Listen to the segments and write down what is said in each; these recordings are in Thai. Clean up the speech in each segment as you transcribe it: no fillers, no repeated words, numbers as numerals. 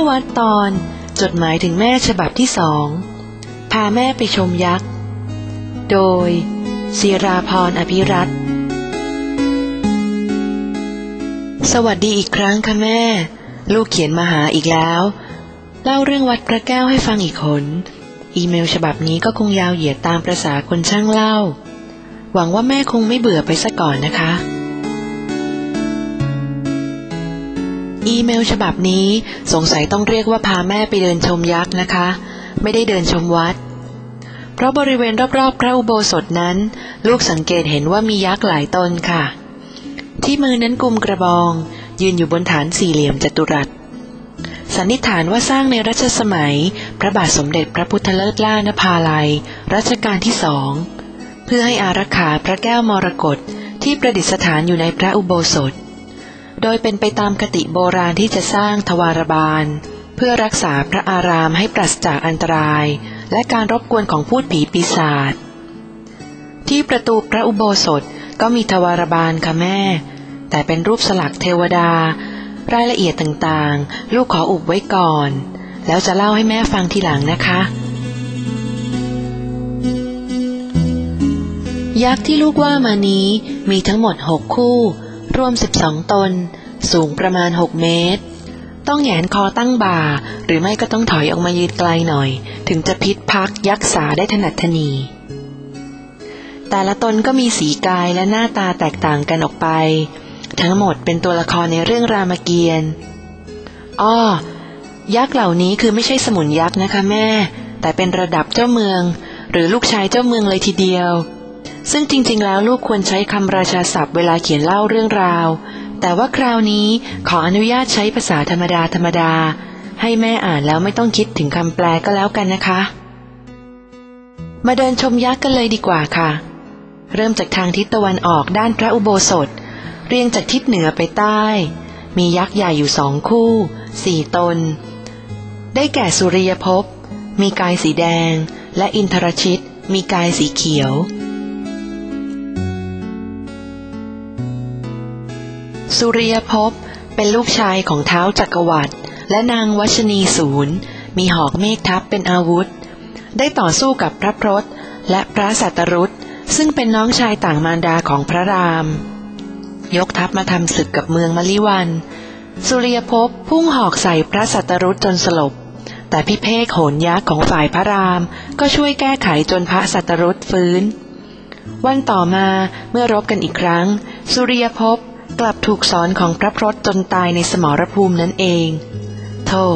วัดตอนจดหมายถึงแม่ฉบับที่2พาแม่ไปชมยักษ์โดยศิราพรอภิรัตน์สวัสดีอีกครั้งค่ะแม่ลูกเขียนมาหาอีกแล้วเล่าเรื่องวัดพระแก้วให้ฟังอีกหนอีเมลฉบับนี้ก็คงยาวเหยียดตามประสาคนช่างเล่าหวังว่าแม่คงไม่เบื่อไปซะก่อนนะคะอีเมลฉบับนี้สงสัยต้องเรียกว่าพาแม่ไปเดินชมยักษ์นะคะไม่ได้เดินชมวัดเพราะบริเวณรอบๆพระอุโบสถนั้นลูกสังเกตเห็นว่ามียักษ์หลายตนค่ะที่มือนั้นกุมกระบองยืนอยู่บนฐานสี่เหลี่ยมจัตุรัสสันนิษฐานว่าสร้างในรัชสมัยพระบาทสมเด็จพระพุทธเลิศล่านภาลัยรัชกาลที่2เพื่อให้อารักขาพระแก้วมรกตที่ประดิษฐานอยู่ในพระอุโบสถโดยเป็นไปตามคติโบราณที่จะสร้างทวารบาลเพื่อรักษาพระอารามให้ปราศจากอันตรายและการรบกวนของพูดผีปีศาจที่ประตูพระอุโบสถก็มีทวารบาลค่ะแม่แต่เป็นรูปสลักเทวดารายละเอียดต่างๆลูกขออุบไว้ก่อนแล้วจะเล่าให้แม่ฟังทีหลังนะคะยักษ์ที่ลูกว่ามานี้มีทั้งหมด6คู่รวม12ตนสูงประมาณ6เมตรต้องแหงนคอตั้งบ่าหรือไม่ก็ต้องถอยออกมายืนไกลหน่อยถึงจะพิษพักยักษาได้ถนัดถนีแต่ละตนก็มีสีกายและหน้าตาแตกต่างกันออกไปทั้งหมดเป็นตัวละครในเรื่องรามเกียรติ์ยักษ์เหล่านี้คือไม่ใช่สมุนยักษ์นะคะแม่แต่เป็นระดับเจ้าเมืองหรือลูกชายเจ้าเมืองเลยทีเดียวซึ่งจริงๆแล้วลูกควรใช้คำราชาศัพท์เวลาเขียนเล่าเรื่องราวแต่ว่าคราวนี้ขออนุญาตใช้ภาษาธรรมดาให้แม่อ่านแล้วไม่ต้องคิดถึงคำแปลก็แล้วกันนะคะมาเดินชมยักษ์กันเลยดีกว่าค่ะเริ่มจากทางทิศตะวันออกด้านพระอุโบสถเรียงจากทิศเหนือไปใต้มียักษ์ใหญ่อยู่2คู่4ตนได้แก่สุริยภพมีกายสีแดงและอินทรชิตมีกายสีเขียวสุริยภพเป็นลูกชายของท้าวจักรวรรดิและนางวัชนีสูรมีหอกเมฆทัพเป็นอาวุธได้ต่อสู้กับพระพรตและพระสัตรุตซึ่งเป็นน้องชายต่างมารดาของพระรามยกทัพมาทำศึกกับเมืองมลิวันสุริยภพพุ่งหอกใส่พระสัตรุตจนสลบแต่พิเภกโหนยักษ์ของฝ่ายพระรามก็ช่วยแก้ไขจนพระสัตรุตฟื้นวันต่อมาเมื่อรบกันอีกครั้งสุริยภพกลับถูกศรของพระพรตจนตายในสมรภูมินั่นเองโธ่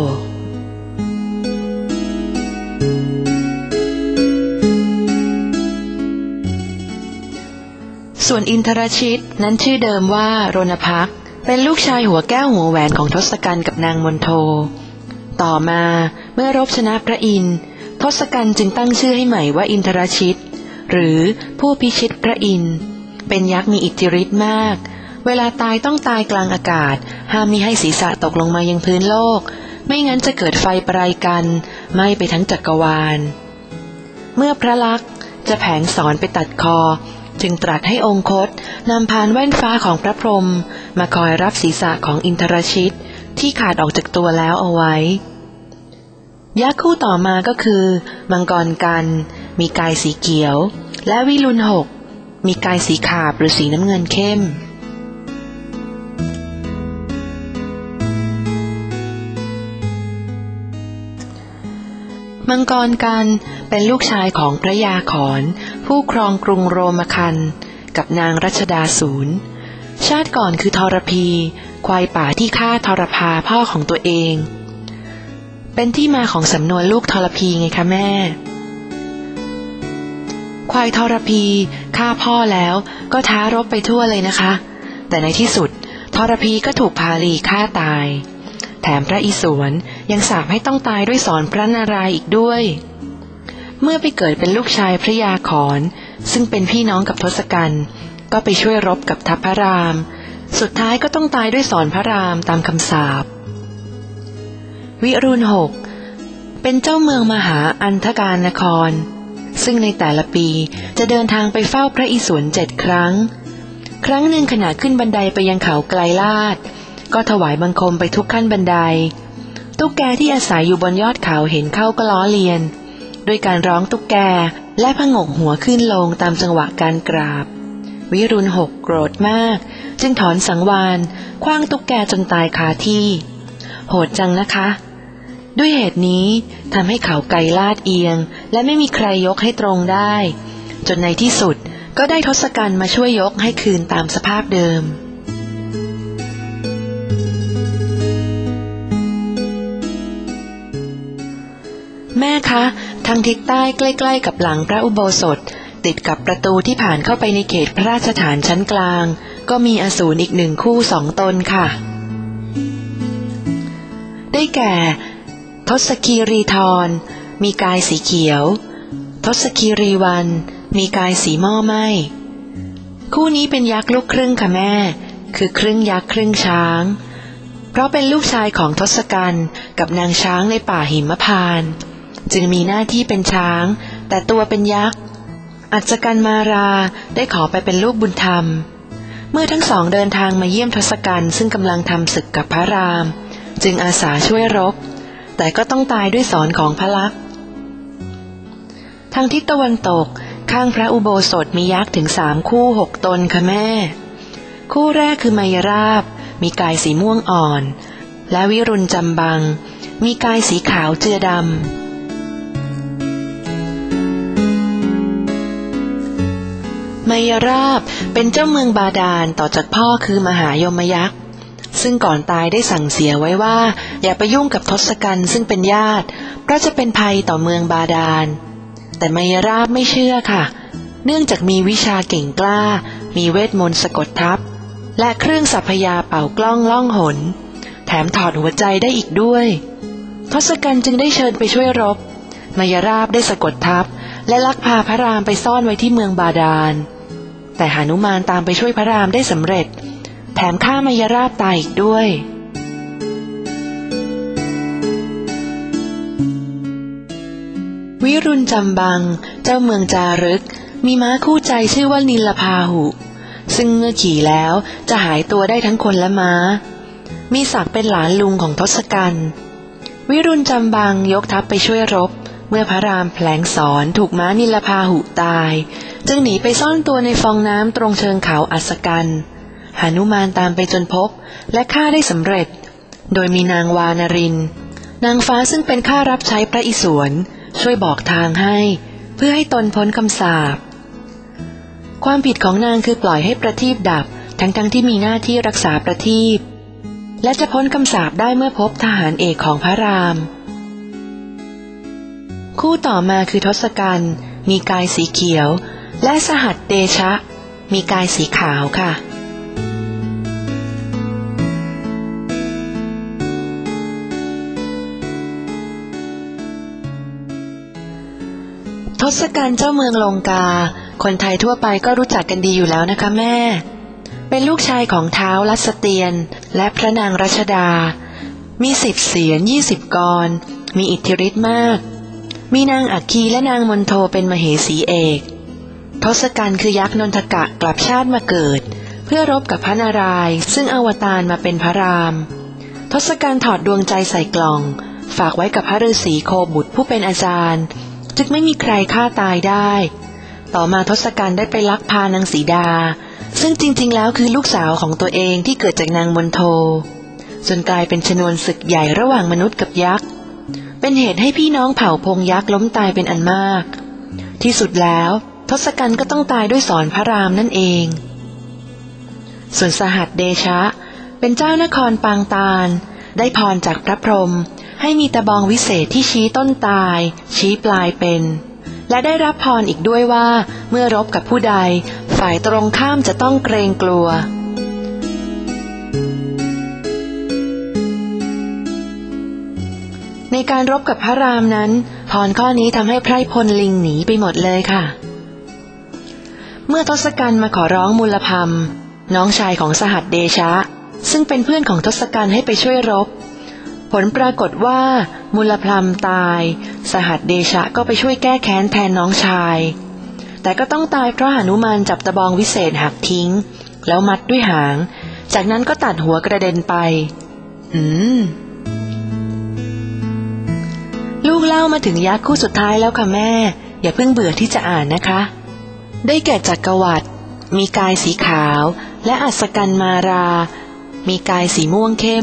ส่วนอินทรชิตนั้นชื่อเดิมว่ารณพักษ์เป็นลูกชายหัวแก้วหัวแหวนของทศกัณฐ์กับนางมณโฑต่อมาเมื่อรบชนะพระอินทร์ทศกัณฐ์จึงตั้งชื่อให้ใหม่ว่าอินทรชิตหรือผู้พิชิตพระอินทร์เป็นยักษ์มีอิทธิฤทธิ์มากเวลาตายต้องตายกลางอากาศห้ามมิให้ศีรษะตกลงมายังพื้นโลกไม่งั้นจะเกิดไฟประไรกันไหม้ไปทั้งจักรวาลเมื่อพระลักษณ์จะแผงสอนไปตัดคอจึงตรัสให้องคตนำพานแว่นฟ้าของพระพรหมมาคอยรับศีรษะของอินทรชิตที่ขาดออกจากตัวแล้วเอาไว้ยักษ์คู่ต่อมาก็คือมังกรกันมีกายสีเขียวและวิรุณหกมีกายสีขาบหรือสีน้ำเงินเข้มมังกรกันเป็นลูกชายของพระยาขอนผู้ครองกรุงโรมคันกับนางรัชดาสูรชาติก่อนคือทรพีควายป่าที่ฆ่าทรพาพ่อของตัวเองเป็นที่มาของสำนวนลูกทรพีไงคะแม่ควายทรพีฆ่าพ่อแล้วก็ท้ารบไปทั่วเลยนะคะแต่ในที่สุดทรพีก็ถูกพาลีฆ่าตายแถมพระอิศวรยังสาปให้ต้องตายด้วยศรพระนารายณ์อีกด้วยเมื่อไปเกิดเป็นลูกชายพระยาขอนซึ่งเป็นพี่น้องกับทศกัณฐ์ก็ไปช่วยรบกับทัพพระรามสุดท้ายก็ต้องตายด้วยศรพระรามตามคำสาปวิรุณหกเป็นเจ้าเมืองมหาอันธการนครซึ่งในแต่ละปีจะเดินทางไปเฝ้าพระอิศวร7 ครั้งครั้งหนึ่งขณะขึ้นบันไดไปยังเขาไกลลาศก็ถวายบังคมไปทุกขั้นบันไดตุ๊กแกที่อาศัยอยู่บนยอดเขาเห็นเข้าก็ล้อเลียนด้วยการร้องตุ๊กแกและผงกหัวขึ้นลงตามจังหวะการกราบวิรุณหกโกรธมากจึงถอนสังวาลขว้างตุ๊กแกจนตายคาที่โหดจังนะคะด้วยเหตุนี้ทำให้เขาไกลลาดเอียงและไม่มีใครยกให้ตรงได้จนในที่สุดก็ได้ทศกัณฐ์มาช่วยยกให้คืนตามสภาพเดิมแม่คะทางทิศใต้ใกล้ๆกับหลังพระอุโบสถติดกับประตูที่ผ่านเข้าไปในเขตพระราชฐานชั้นกลางก็มีอสูรอีก1 คู่ 2 ตนค่ะได้แก่ทศคีรีธรมีกายสีเขียวทศคีรีวรรณมีกายสีหม้อไหม้คู่นี้เป็นยักษ์ลูกครึ่งค่ะแม่คือครึ่งยักษ์ครึ่งช้างเพราะเป็นลูกชายของทศกัณฐ์กับนางช้างในป่าหิมพานต์จึงมีหน้าที่เป็นช้างแต่ตัวเป็นยักษ์อัศกัณฐ์มาราได้ขอไปเป็นลูกบุญธรรมเมื่อทั้งสองเดินทางมาเยี่ยมทศกัณฐ์ซึ่งกำลังทำศึกกับพระรามจึงอาสาช่วยรบแต่ก็ต้องตายด้วยศรของพระลักษมณ์ทางทิศตะวันตกข้างพระอุโบสถมียักษ์ถึง3 คู่ 6 ตนค่ะแม่คู่แรกคือมายราบมีกายสีม่วงอ่อนและวิรุณจำบังมีกายสีขาวเจือดำมายราบเป็นเจ้าเมืองบาดาลต่อจากพ่อคือมหายมยักษ์ซึ่งก่อนตายได้สั่งเสียไว้ว่าอย่าไปยุ่งกับทศกัณฐ์ซึ่งเป็นญาติเพราะจะเป็นภัยต่อเมืองบาดาลแต่มายราบไม่เชื่อค่ะเนื่องจากมีวิชาเก่งกล้ามีเวทมนต์สะกดทับและเครื่องสัพพยาเป่ากล้องล่องหนแถมถอดหัวใจได้อีกด้วยทศกัณฐ์จึงได้เชิญไปช่วยรบมายราบได้สะกดทับและลักพาพระรามไปซ่อนไว้ที่เมืองบาดาลแต่หนุมานตามไปช่วยพระรามได้สำเร็จแถมฆ่ามายราบตายอีกด้วยวิรุณจำบังเจ้าเมืองจารึกมีม้าคู่ใจชื่อว่านิลพาหุซึ่งเมื่อขี่แล้วจะหายตัวได้ทั้งคนและม้ามีศักดิ์เป็นหลานลุงของทศกัณฐ์วิรุณจำบังยกทัพไปช่วยรบเมื่อพระรามแผลงศรถูกม้านิลพาหุตายจึงหนีไปซ่อนตัวในฟองน้ำตรงเชิงเขาอัศกัณฐ์หนุมานตามไปจนพบและฆ่าได้สำเร็จโดยมีนางวานรินนางฟ้าซึ่งเป็นข้ารับใช้พระอิศวรช่วยบอกทางให้เพื่อให้ตนพ้นคำสาปความผิดของนางคือปล่อยให้ประทีปดับทั้งที่มีหน้าที่รักษาประทีปและจะพ้นคำสาปได้เมื่อพบทหารเอกของพระรามคู่ต่อมาคือทศกัณฐ์มีกายสีเขียวและสหัสเดชะมีกายสีขาวค่ะทศกัณฐ์เจ้าเมืองลงกาคนไทยทั่วไปก็รู้จักกันดีอยู่แล้วนะคะแม่เป็นลูกชายของท้าวลัสเตียนและพระนางรัชดามี10 เสียร20 กรมีอิทธิฤทธิ์มากมีนางอัคคีและนางมณโฑเป็นมเหสีเอกทศกัณฐ์คือยักษ์นนทกะกลับชาติมาเกิดเพื่อรบกับพระนารายณ์ซึ่งอวตารมาเป็นพระรามทศกัณฐ์ถอดดวงใจใส่กล่องฝากไว้กับพระฤาษีโคบุตรผู้เป็นอาจารย์จึงไม่มีใครฆ่าตายได้ต่อมาทศกัณฐ์ได้ไปลักพานางสีดาซึ่งจริงๆแล้วคือลูกสาวของตัวเองที่เกิดจากนางมณโฑจนกลายเป็นชนวนศึกใหญ่ระหว่างมนุษย์กับยักษ์เป็นเหตุให้พี่น้องเผ่าพงยักษ์ล้มตายเป็นอันมากที่สุดแล้วทศกัณฐ์ก็ต้องตายด้วยศรพระรามนั่นเองส่วนสหัสเดชะเป็นเจ้านครปางตาลได้พรจากพระพรหมให้มีตะบองวิเศษที่ชี้ต้นตายชี้ปลายเป็นและได้รับพรอีกด้วยว่าเมื่อรบกับผู้ใดฝ่ายตรงข้ามจะต้องเกรงกลัวในการรบกับพระรามนั้นพรข้อนี้ทำให้ไพร่พลลิงหนีไปหมดเลยค่ะเมื่อทศกัณฐ์มาขอร้องมูลพัมน้องชายของสหัสเดชะซึ่งเป็นเพื่อนของทศกัณฐ์ให้ไปช่วยรบผลปรากฏว่ามูลพัมตายสหัสเดชะก็ไปช่วยแก้แค้นแทนน้องชายแต่ก็ต้องตายเพราะหนุมานจับตะบองวิเศษหักทิ้งแล้วมัดด้วยหางจากนั้นก็ตัดหัวกระเด็นไปกเล่ามาถึงยักษ์คู่สุดท้ายแล้วค่ะแม่อย่าเพิ่งเบื่อที่จะอ่านนะคะได้แก่จักรวรรดิมีกายสีขาวและอัศกัณมารามีกายสีม่วงเข้ม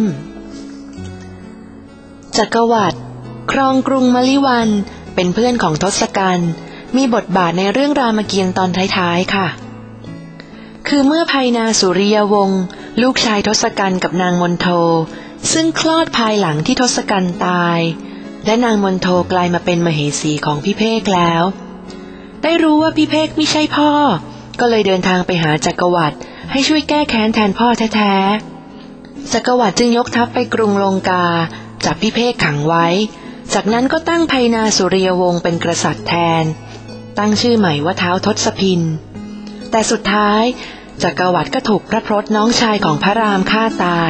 จักรวรรดิครองกรุงมลิวันเป็นเพื่อนของทศกัณฐ์มีบทบาทในเรื่องรามเกียรติ์ตอนท้ายๆค่ะคือเมื่อไพนาสุริยวงศ์ลูกชายทศกัณฐ์กับนางมนโทซึ่งคลอดภายหลังที่ทศกัณฐ์ตายและนางมนโทกลายมาเป็นมเหสีของพิเภกแล้วได้รู้ว่าพิเภกไม่ใช่พ่อก็เลยเดินทางไปหาจักรวรรดิให้ช่วยแก้แค้นแทนพ่อแท้ๆจักรวรรดิจึงยกทัพไปกรุงลงกาจับพิเภกขังไว้จากนั้นก็ตั้งไพนาสุริยวงศ์เป็นกษัตริย์แทนตั้งชื่อใหม่ว่าท้าวทศพินแต่สุดท้ายจักรวรรดิก็ถูกพระพรตน้องชายของพระรามฆ่าตาย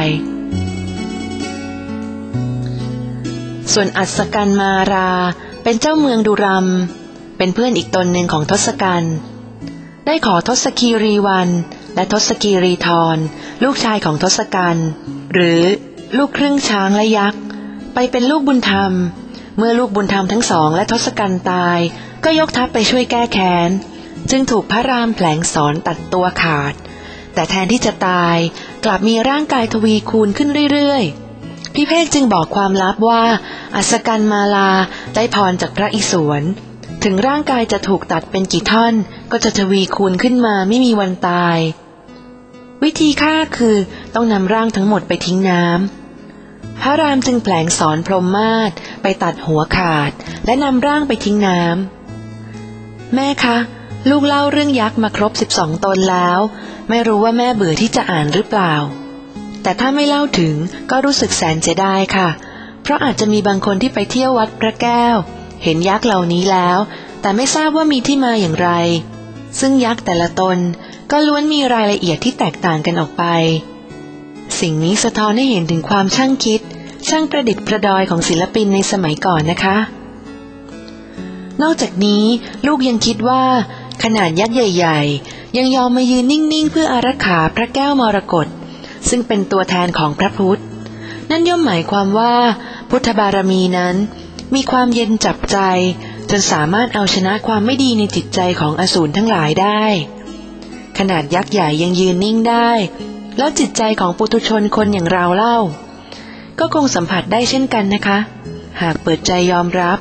ส่วนอัศกัณมาราเป็นเจ้าเมืองดุรัมเป็นเพื่อนอีกตนหนึ่งของทศกัณฐ์ได้ขอทศคีรีวันและทศกีรีธรลูกชายของทศกัณฐ์หรือลูกครึ่งช้างและยักษ์ไปเป็นลูกบุญธรรมเมื่อลูกบุญธรรมทั้งสองและทศกัณฐ์ตายก็ยกทัพไปช่วยแก้แค้นจึงถูกพระรามแผลงศรตัดตัวขาดแต่แทนที่จะตายกลับมีร่างกายทวีคูณขึ้นเรื่อยๆพิเภกจึงบอกความลับว่าอัศกัณมาลาได้พรจากพระอิศวรถึงร่างกายจะถูกตัดเป็นกี่ท่อนก็จะทวีคูณขึ้นมาไม่มีวันตายวิธีฆ่าคือต้องนำร่างทั้งหมดไปทิ้งน้ำพระรามจึงแผลงศรพรหมมาศไปตัดหัวขาดและนำร่างไปทิ้งน้ำแม่คะลูกเล่าเรื่องยักษ์มาครบ12ตนแล้วไม่รู้ว่าแม่เบื่อที่จะอ่านหรือเปล่าแต่ถ้าไม่เล่าถึงก็รู้สึกแสนเสียดายค่ะเพราะอาจจะมีบางคนที่ไปเที่ยววัดพระแก้วเห็นยักษ์เหล่านี้แล้วแต่ไม่ทราบว่ามีที่มาอย่างไรซึ่งยักษ์แต่ละตนก็ล้วนมีรายละเอียดที่แตกต่างกันออกไปสิ่งนี้สะท้อนให้เห็นถึงความช่างคิดช่างประดิษฐ์ประดอยของศิลปินในสมัยก่อนนะคะนอกจากนี้ลูกยังคิดว่าขนาดยักษ์ใหญ่ๆยังยอมมายืนนิ่งๆเพื่ออารักขาพระแก้วมรกตซึ่งเป็นตัวแทนของพระพุทธนั่นย่อมหมายความว่าพุทธบารมีนั้นมีความเย็นจับใจจนสามารถเอาชนะความไม่ดีในจิตใจของอสูรทั้งหลายได้ขนาดยักษ์ใหญ่ยังยืนนิ่งได้แล้วจิตใจของปุถุชนคนอย่างเราเล่าก็คงสัมผัสได้เช่นกันนะคะหากเปิดใจยอมรับ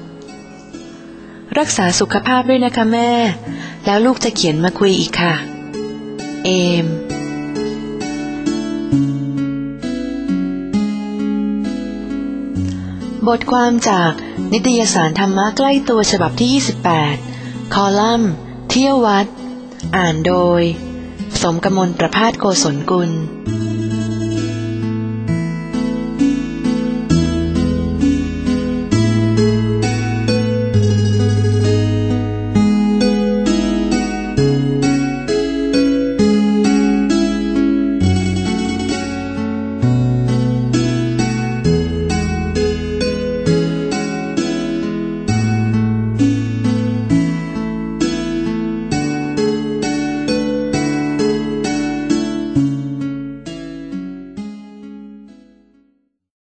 รักษาสุขภาพด้วยนะคะแม่แล้วลูกจะเขียนมาคุยอีกค่ะเอมบทความจากนิตยสารธรรมะใกล้ตัวฉบับที่28คอลัมน์เที่ยววัดอ่านโดยสมกมลประภาสโกศลกุล